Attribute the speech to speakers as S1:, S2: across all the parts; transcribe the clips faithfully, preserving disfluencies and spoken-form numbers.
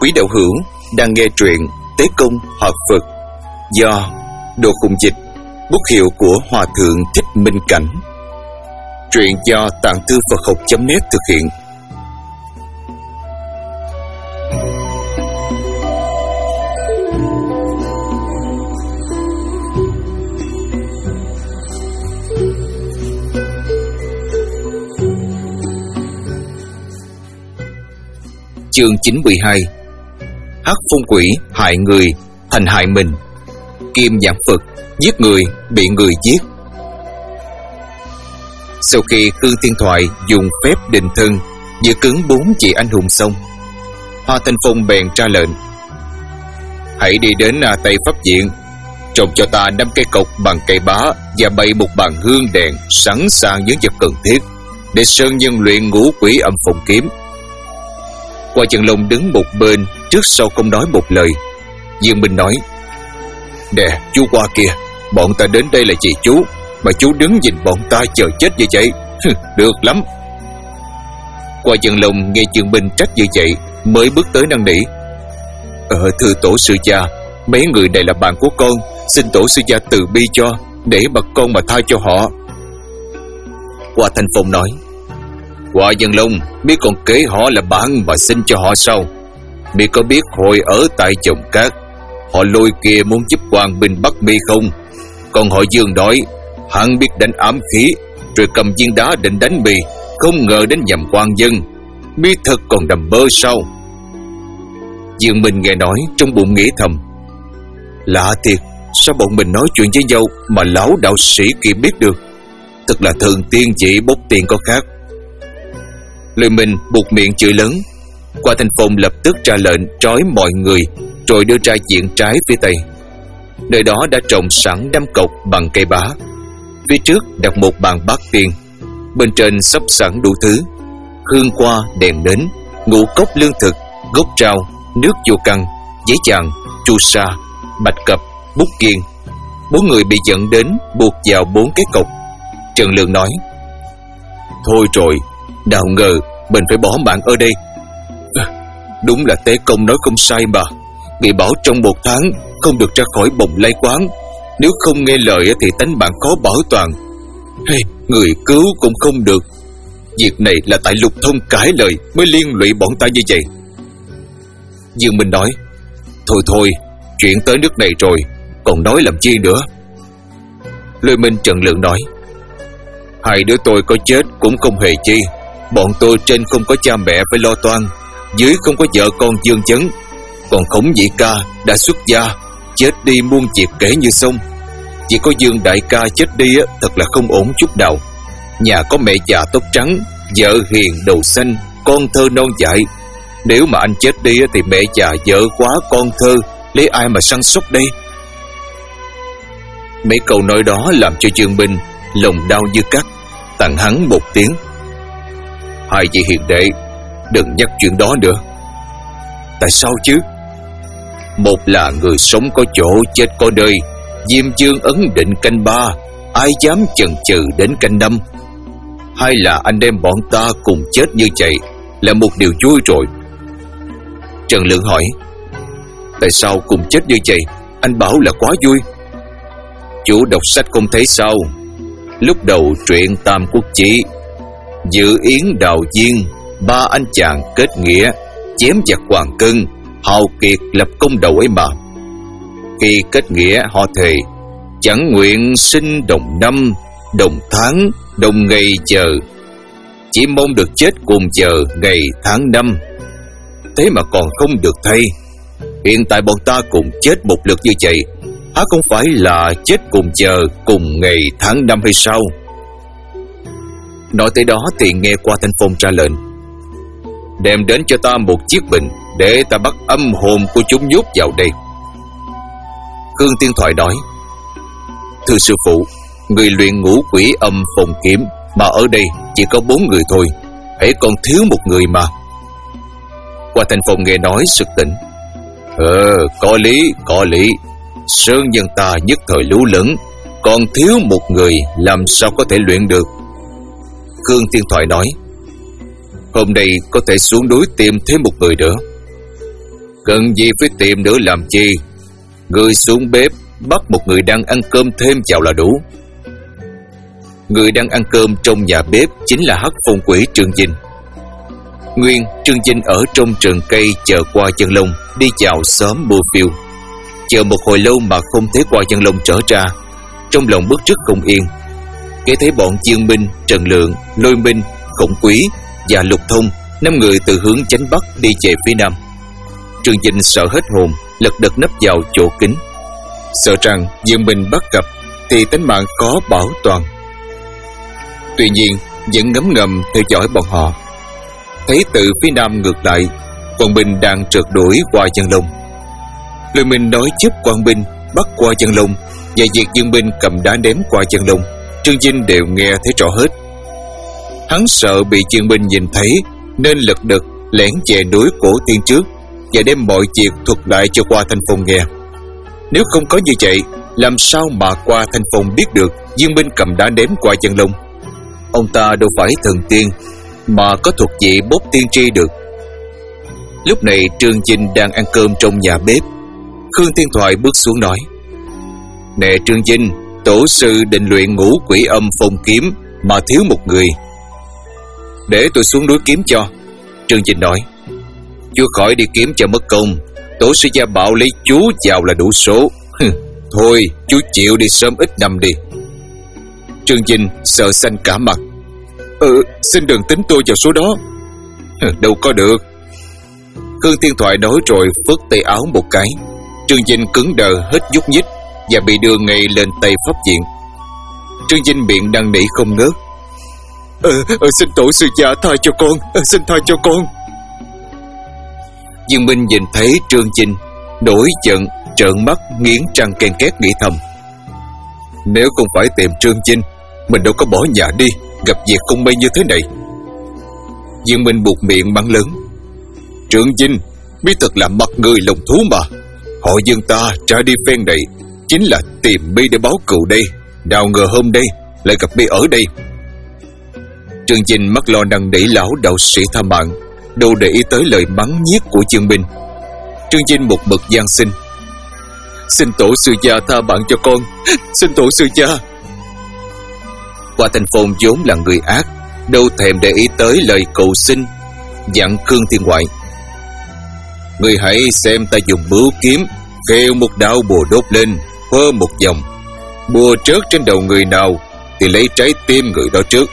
S1: Quý đạo hữu đang nghe truyện Tế Công Hợp Phật do Đồ Khùng Dịch, bút hiệu của Hòa Thượng Thích Minh Cảnh. Truyện do Tạng Thư Phật Học chấm net thực hiện. Chương chín mươi hai. Hắc phong quỷ hại người thành hại mình. Kim giảng Phật giết người bị người giết. Sau khi Cương Thiên Thoại dùng phép định thân giữ cứng bốn chị anh hùng xong, Hoa Thanh Phong bèn ra lệnh: hãy đi đến Tây Pháp Viện, trồng cho ta năm cây cọc bằng cây bá và bày một bàn hương đèn sẵn sàng những vật cần thiết để sơn nhân luyện ngũ quỷ âm phong kiếm. Hoa Chân Long đứng một bên, trước sau không nói một lời. Dương Minh nói: nè chú Hoa kìa, bọn ta đến đây là vì chú, mà chú đứng nhìn bọn ta chờ chết như vậy, được lắm. Hoa Chân Long nghe Dương Minh trách như vậy mới bước tới năn nỉ: Ờ thưa tổ sư gia, mấy người này là bạn của con, xin tổ sư gia từ bi cho, để mà con mà tha cho họ. Hoa Thanh Phong nói: Hoa Chân Long, biết con kế họ là bạn mà xin cho họ sao? Mi có biết hồi ở tại Chồng Cát, họ lôi kia muốn giúp Hoàng Bình bắt mi không? Còn họ Dương nói hắn biết đánh ám khí, rồi cầm viên đá định đánh mi, không ngờ đến nhầm quan dân. Mi thật còn đầm bơ sao? Dương Minh nghe nói trong bụng nghĩ thầm: lạ thiệt, sao bọn mình nói chuyện với nhau mà lão đạo sĩ kia biết được? Thật là thường tiên chỉ bốc tiền có khác. Lời mình buộc miệng chửi lớn. Hoa Thanh Phong lập tức ra lệnh trói mọi người, rồi đưa ra diện trái phía tây. Nơi đó đã trồng sẵn năm cọc bằng cây bá. Phía trước đặt một bàn bát tiên, bên trên sắp sẵn đủ thứ: hương hoa, đèn nến, ngũ cốc lương thực, gốc rau, nước vô căn, giấy chàng, chu sa, bạch cập, bút kiên. Bốn người bị dẫn đến buộc vào bốn cái cọc. Trần Lượng nói: thôi rồi, nào ngờ mình phải bỏ mạng ở đây. Đúng là Tế Công nói không sai mà, bị bảo trong một tháng không được ra khỏi Bồng Lai Quán, nếu không nghe lời thì tánh mạng khó bảo toàn. Hey, người cứu cũng không được. Việc này là tại Lục Thông cãi lời mới liên lụy bọn ta như vậy. Dương Minh nói: thôi thôi, chuyện tới nước này rồi, còn nói làm chi nữa? Lôi Minh Trần Lượng nói: hai đứa tôi có chết cũng không hề chi. Bọn tôi trên không có cha mẹ phải lo toan, dưới không có vợ con dương chấn. Còn Khổng Nhị ca đã xuất gia, chết đi muôn việc kể như xong. Chỉ có Dương đại ca chết đi thật là không ổn chút nào. Nhà có mẹ già tóc trắng, vợ hiền đầu xanh, con thơ non dại. Nếu mà anh chết đi thì mẹ già vợ quá con thơ lấy ai mà săn sóc đây? Mấy câu nói đó làm cho Dương Minh lòng đau như cắt, tặng hắn một tiếng: hai vị hiền đệ, đừng nhắc chuyện đó nữa. Tại sao chứ? Một là người sống có chỗ, chết có nơi. Diêm Dương ấn định canh ba, ai dám chần chừ đến canh năm. Hai là anh đem bọn ta cùng chết như vậy là một điều vui rồi. Trần Lượng hỏi: tại sao cùng chết như vậy? Anh bảo là quá vui. Chủ đọc sách không thấy sao? Lúc đầu truyện Tam Quốc Chí, Dự Yến Đào Viên, ba anh chàng kết nghĩa, chém giặc Hoàng Cân, hào kiệt lập công đầu ấy mà. Khi kết nghĩa họ thề chẳng nguyện sinh đồng năm, đồng tháng, đồng ngày giờ, chỉ mong được chết cùng giờ ngày tháng năm. Thế mà còn không được thay. Hiện tại bọn ta cùng chết một lượt như vậy, há không phải là chết cùng giờ cùng ngày tháng năm hay sao? Nói tới đó thì nghe Hoa Thanh Phong ra lệnh: đem đến cho ta một chiếc bình, để ta bắt âm hồn của chúng nhốt vào đây. Cương Thiên Thoại nói: thưa sư phụ, người luyện ngũ quỷ âm phong kiếm mà ở đây chỉ có bốn người thôi, hãy còn thiếu một người mà. Hoa Thanh Phong nghe nói sực tỉnh: Ờ có lý, có lý. Sơn nhân ta nhất thời lú lẫn, còn thiếu một người làm sao có thể luyện được. Khương Thiên Thoại nói: hôm nay có thể xuống núi tìm thêm một người nữa. Cần gì phải tìm nữa làm chi? Người xuống bếp bắt một người đang ăn cơm thêm vào là đủ. Người đang ăn cơm trong nhà bếp chính là hắc phong quỷ Trương Vinh. Nguyên, Trương Vinh ở trong rừng cây chờ qua Dân Long đi vào xóm mua phiêu. Chờ một hồi lâu mà không thấy qua Dân Long trở ra, trong lòng bức rứt không yên. Nghe thấy bọn Dương Minh, Trần Lượng, Lôi Minh, Khổng Quý và Lục Thông năm người từ hướng chánh bắc đi về phía nam. Trương Vinh sợ hết hồn, lật đật nấp vào chỗ kín, sợ rằng Dương Minh bắt gặp thì tính mạng khó bảo toàn. Tuy nhiên vẫn ngấm ngầm theo dõi bọn họ. Thấy từ phía nam ngược lại, Quang binh đang trượt đuổi qua Dân Long. Lôi Minh nói giúp Quang binh bắt qua Dân Long và việc Dương Minh cầm đá ném qua Dân Long, Trương Vinh đều nghe thấy rõ hết. Hắn sợ bị Dương Minh nhìn thấy nên lật đật lẻn về núi Cổ Tiên trước và đem mọi việc thuật lại cho Qua Thanh Phong nghe. Nếu không có như vậy, làm sao mà Qua Thanh Phong biết được Dương Minh cầm đá ném qua Dân Long? Ông ta đâu phải thần tiên mà có thuật vị bốc tiên tri được. Lúc này Trương Vinh đang ăn cơm trong nhà bếp. Khương Thiên Thoại bước xuống nói: Nè Trương Vinh, tổ sư định luyện ngũ quỷ âm phong kiếm mà thiếu một người. Để tôi xuống núi kiếm cho. Trương Vinh nói: Chú khỏi đi kiếm cho mất công. Tổ sư gia bảo lấy chú vào là đủ số. Thôi chú chịu đi sớm ít năm đi. Trương Vinh sợ xanh cả mặt. Ừ, xin đừng tính tôi vào số đó. Đâu có được. Khương Thiên Thoại nói rồi phất tay áo một cái. Trương Vinh cứng đờ hết nhúc nhích và bị đưa ngay lên tay pháp viện. Trương Vinh miệng năn nỉ không ngớt: ờ, ờ, Xin tổ sư gia tha cho con, ờ, xin tha cho con. Dương Minh nhìn thấy Trương Vinh nổi giận, trợn mắt nghiến răng ken két nghĩ thầm: Nếu không phải tìm Trương Vinh, mình đâu có bỏ nhà đi gặp việc không may như thế này. Dương Minh buột miệng mắng lớn: Trương Vinh, biết thật là mặt người lòng thú mà. Họ Dương ta ra đi phen này chính là tìm mi để báo cừu đây. Nào ngờ hôm nay lại gặp mi ở đây. Trương Vinh mắt lo năn nỉ lão đạo sĩ tha mạng, đâu để ý tới lời mắng nhiếc của Dương Minh. Trương Vinh một mực van xin: Xin tổ sư gia tha mạng cho con, xin tổ sư gia. Qua Thanh Phong vốn là người ác, đâu thèm để ý tới lời cầu xin, dặn Khương Thiên Thoại: Người hãy xem ta dùng bướu kiếm khêu một đạo bùa đốt lên, hơ một vòng. Bùa trớt trên đầu người nào thì lấy trái tim người đó trước.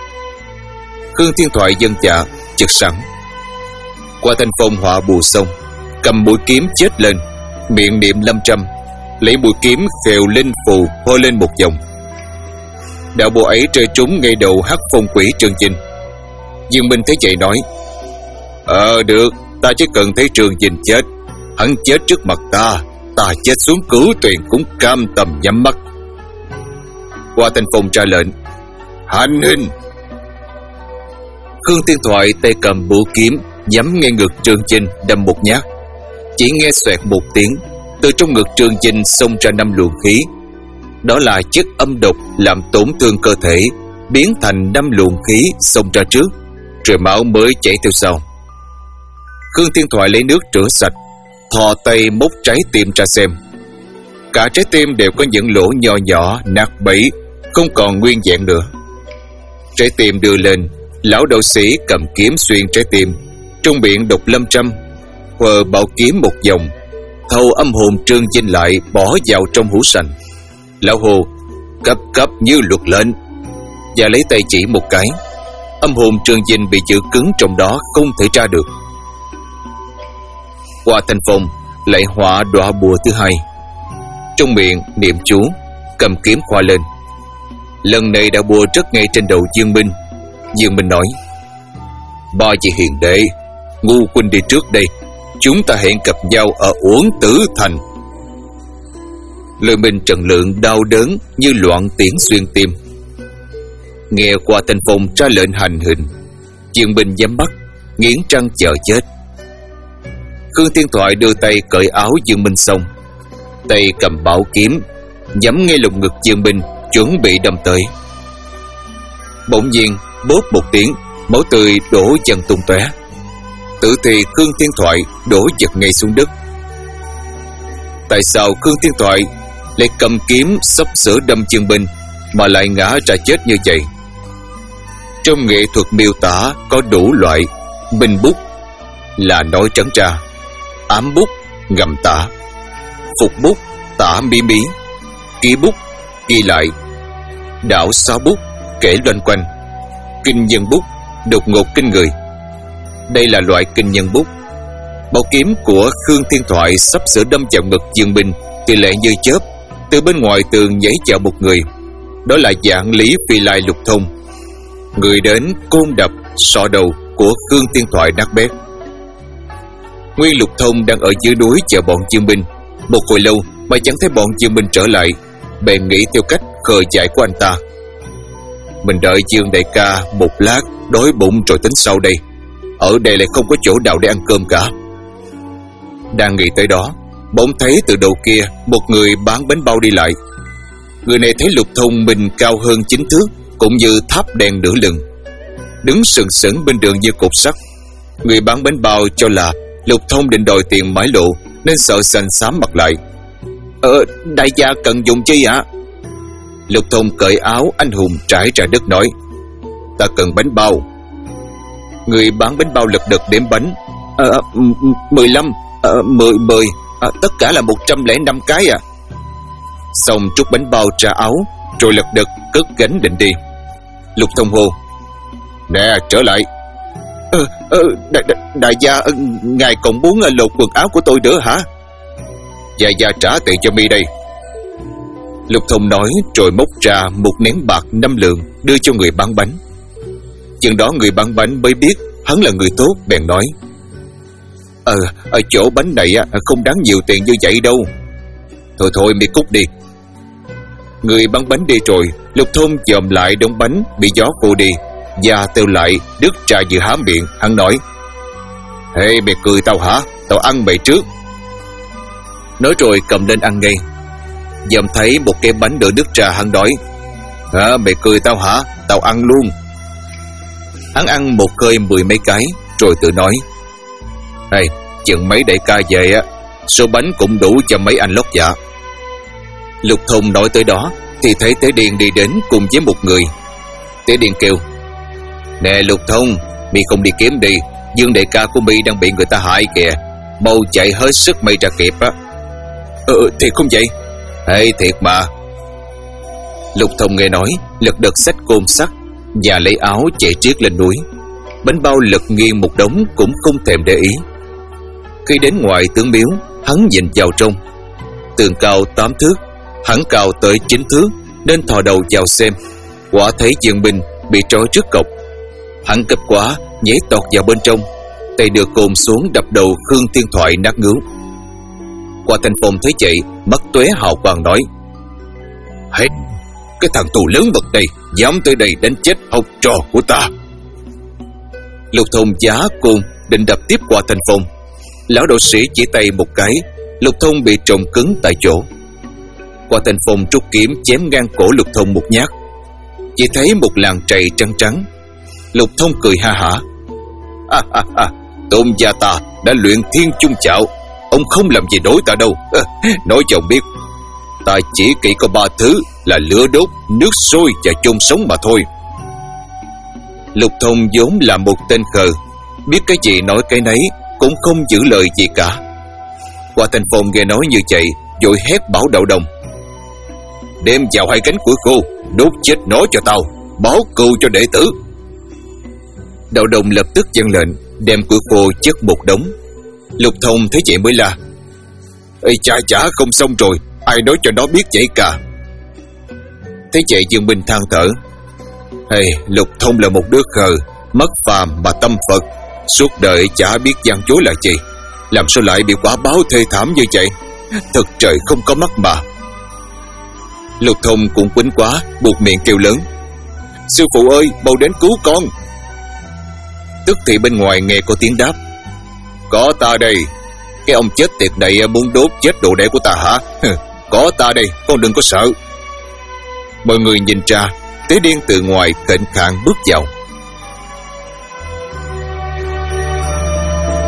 S1: Khương Thiên Thoại dân dạ chợt sẵn. Qua Thanh Phong họa bùa xong, cầm mũi kiếm chết lên, miệng niệm lâm trăm, lấy mũi kiếm khều linh phù hô lên một vòng. Đạo bùa ấy rơi trúng ngay đầu hắc phong quỷ Trương Vinh. Dương Minh thấy vậy nói: Ờ được, ta chỉ cần thấy Trương Vinh chết, hắn chết trước mặt ta, ta chết xuống cứu tuyền cũng cam tâm nhắm mắt. Qua Thanh Phong ra lệnh: Hành hình. Khương Thiên Thoại tay cầm búa kiếm nhắm ngay ngực Trương Vinh đâm một nhát. Chỉ nghe xoẹt một tiếng, từ trong ngực Trương Vinh xông ra năm luồng khí. Đó là chất âm độc làm tổn thương cơ thể, biến thành năm luồng khí xông ra trước, rồi máu mới chảy theo sau. Khương Thiên Thoại lấy nước rửa sạch, thò tay móc trái tim ra xem. Cả trái tim đều có những lỗ nhỏ nhỏ nát bấy, không còn nguyên vẹn nữa. Trái tim đưa lên, lão đạo sĩ cầm kiếm xuyên trái tim, trong miệng đọc lâm trăm, hờ bảo kiếm một vòng, thâu âm hồn Trương Vinh lại bỏ vào trong hũ sành. Lão hồ cấp cấp như luật lệnh, và lấy tay chỉ một cái. Âm hồn Trương Vinh bị giữ cứng trong đó, không thể ra được. Qua Thanh Phong lại họa đọa bùa thứ hai, trong miệng niệm chú, cầm kiếm khoa lên. Lần này đạo bùa rớt ngay trên đầu Dương Minh. Dương Minh nói: Ba vị hiền đệ, ngu huynh đi trước đây, chúng ta hẹn gặp nhau ở Uổng Tử Thành. Lôi Minh Trần Lượng đau đớn như loạn tiễn xuyên tim. Nghe Qua Thanh Phong ra lệnh hành hình, Dương Minh nhắm mắt nghiến răng chờ chết. Khương Thiên Thoại đưa tay cởi áo Dương Minh xong, tay cầm bảo kiếm nhắm ngay lồng ngực Dương Minh, chuẩn bị đâm tới. Bỗng nhiên bốp một tiếng, máu tươi đổ dần tung tóe. tử thi Khương Thiên Thoại đổ giật ngay xuống đất. Tại sao Khương Thiên Thoại lại cầm kiếm sắp sửa đâm Dương Binh mà lại ngã ra chết như vậy? Trong nghệ thuật miêu tả có đủ loại: bình bút là nói trắng ra, ám bút ngầm tả, phục bút tả mí mí, ký bút ghi lại, đảo xóa bút kể loanh quanh, kinh nhân bút đột ngột kinh người. Đây là loại kinh nhân bút. Bảo kiếm của Khương Thiên Thoại sắp sửa đâm vào ngực Dương Binh thì lẹ như chớp, từ bên ngoài tường nhảy vào một người. Đó là dạng Lý Phi Lai Lục Thông. Người đến côn đập sọ đầu của Khương Thiên Thoại nát bét. Nguyên Lục Thông đang ở dưới núi chờ bọn Dương Binh. Một hồi lâu mà chẳng thấy bọn Dương Binh trở lại, bèn nghĩ theo cách khờ dại của anh ta: mình đợi Dương đại ca một lát, đói bụng rồi tính sau đây. Ở đây lại không có chỗ nào để ăn cơm cả. Đang nghĩ tới đó, bỗng thấy từ đầu kia một người bán bánh bao đi lại. Người này thấy Lục Thông mình cao hơn chín thước, cũng như tháp đèn nửa lưng, đứng sừng sững bên đường như cột sắt. Người bán bánh bao cho là Lục Thông định đòi tiền mãi lộ, nên sợ xanh xám mặt lại. Ờ, đại gia cần dùng chi ạ? Lục Thông cởi áo anh hùng trải ra đất nói: ta cần bánh bao. Người bán bánh bao lật đật đếm bánh. Ờ, mười lăm, ờ, mười, mười, à, tất cả là một trăm lẻ năm cái à. Xong trút bánh bao ra áo, rồi lật đật cất gánh định đi. Lục Thông hô: nè, trở lại. Ờ, ờ, đại, đại, đại gia, ngài còn muốn lột quần áo của tôi nữa hả? Gia Gia trả tiền cho mi đây. Lục Thông nói rồi móc ra một nén bạc năm lượng đưa cho người bán bánh. Chừng đó người bán bánh mới biết hắn là người tốt, bèn nói: Ờ, ở chỗ bánh này không đáng nhiều tiền như vậy đâu. Thôi thôi, mi cút đi. Người bán bánh đi rồi, Lục Thông dòm lại đống bánh bị gió khô đi, và tiêu lại đứt ra vừa há miệng. Hắn nói: Ê, hey, mày cười tao hả? Tao ăn mày trước. Nói rồi cầm lên ăn ngay. Dòm thấy một cái bánh nữa đứt ra, hắn nói: Hả, mày cười tao hả? Tao ăn luôn. Hắn ăn một hơi mười mấy cái, rồi tự nói: Hey, chừng mấy đại ca về á, số bánh cũng đủ cho mấy anh lót dạ. Lục Thông nói tới đó thì thấy Tế Điền đi đến cùng với một người. Tế Điền kêu: Nè Lục Thông, mi không đi kiếm đi, Dương đại ca của mi đang bị người ta hại kìa, mau chạy hết sức mày ra kịp á. Ừ, thiệt không vậy? Hey, thiệt mà. Lục Thông nghe nói, lật đật xách côn sắt và lấy áo chạy triết lên núi. Bánh bao lật nghiêng một đống cũng không thèm để ý. Khi đến ngoài tướng miếu, hắn nhìn vào trong. Tường cao tám thước, hắn cao tới chín thước, nên thò đầu vào xem. Quả thấy Dương Binh bị trói trước cọc. Hắn cấp quá, nhảy tọt vào bên trong, tay đưa côn xuống đập đầu Khương Thiên Thoại nát ngứa. Qua Thanh Phong thấy vậy, mắt tóe hào quang nói: Hết, cái thằng tù lớn bậc này dám tới đây đánh chết học trò của ta. Lục Thông giá côn định đập tiếp Qua Thanh Phong. Lão đạo sĩ chỉ tay một cái, Lục Thông bị trồng cứng tại chỗ. Qua Thanh Phong rút kiếm chém ngang cổ Lục Thông một nhát. Chỉ thấy một làn trầy trắng trắng. Lục Thông cười ha hả: À, à, à, Tôn gia ta đã luyện thiên chung chạo, ông không làm gì đối ta đâu. À, nói cho ông biết, ta chỉ kỹ có ba thứ là lửa đốt, nước sôi và chôn sống mà thôi. Lục Thông vốn là một tên khờ, biết cái gì nói cái nấy, cũng không giữ lời gì cả. Qua Thanh Phong nghe nói như vậy, vội hét bảo Đạo Đồng: Đem vào hai cánh củi khô, đốt chết nó cho tao, báo cừu cho đệ tử. Đạo Đồng lập tức vâng lệnh, đem củi khô chất một đống. Lục Thông thấy vậy mới la: Ê cha chả, không xong rồi, ai nói cho nó biết vậy cả. Thế vậy Dương Binh than thở: Hey, Lục Thông là một đứa khờ, mất phàm mà tâm Phật, suốt đời chả biết gian dối là gì, làm sao lại bị quả báo thê thảm như vậy? Thật trời không có mắt mà. Lục Thông cũng quýnh quá, buộc miệng kêu lớn: Sư phụ ơi, mau đến cứu con. Tức thì bên ngoài nghe có tiếng đáp: Có ta đây. Cái ông chết tiệt này muốn đốt chết đồ đệ của ta hả? Có ta đây, con đừng có sợ. Mọi người nhìn ra, Tế Điên từ ngoài khệnh khạng bước vào.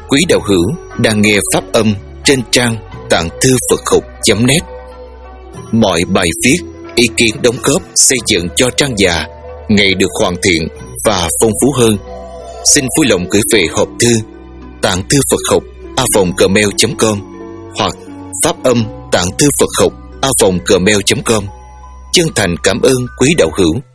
S1: quý đạo hữu đang nghe pháp âm trên trang tạng thư Phật học chấm net. Mọi bài viết, ý kiến đóng góp xây dựng cho trang già ngày được hoàn thiện và phong phú hơn, xin vui lòng gửi về hộp thư tạng thư Phật học a vòng gmail chấm com hoặc pháp âm tạng thư Phật học a vòng gmail chấm com. Chân thành cảm ơn quý đạo hữu.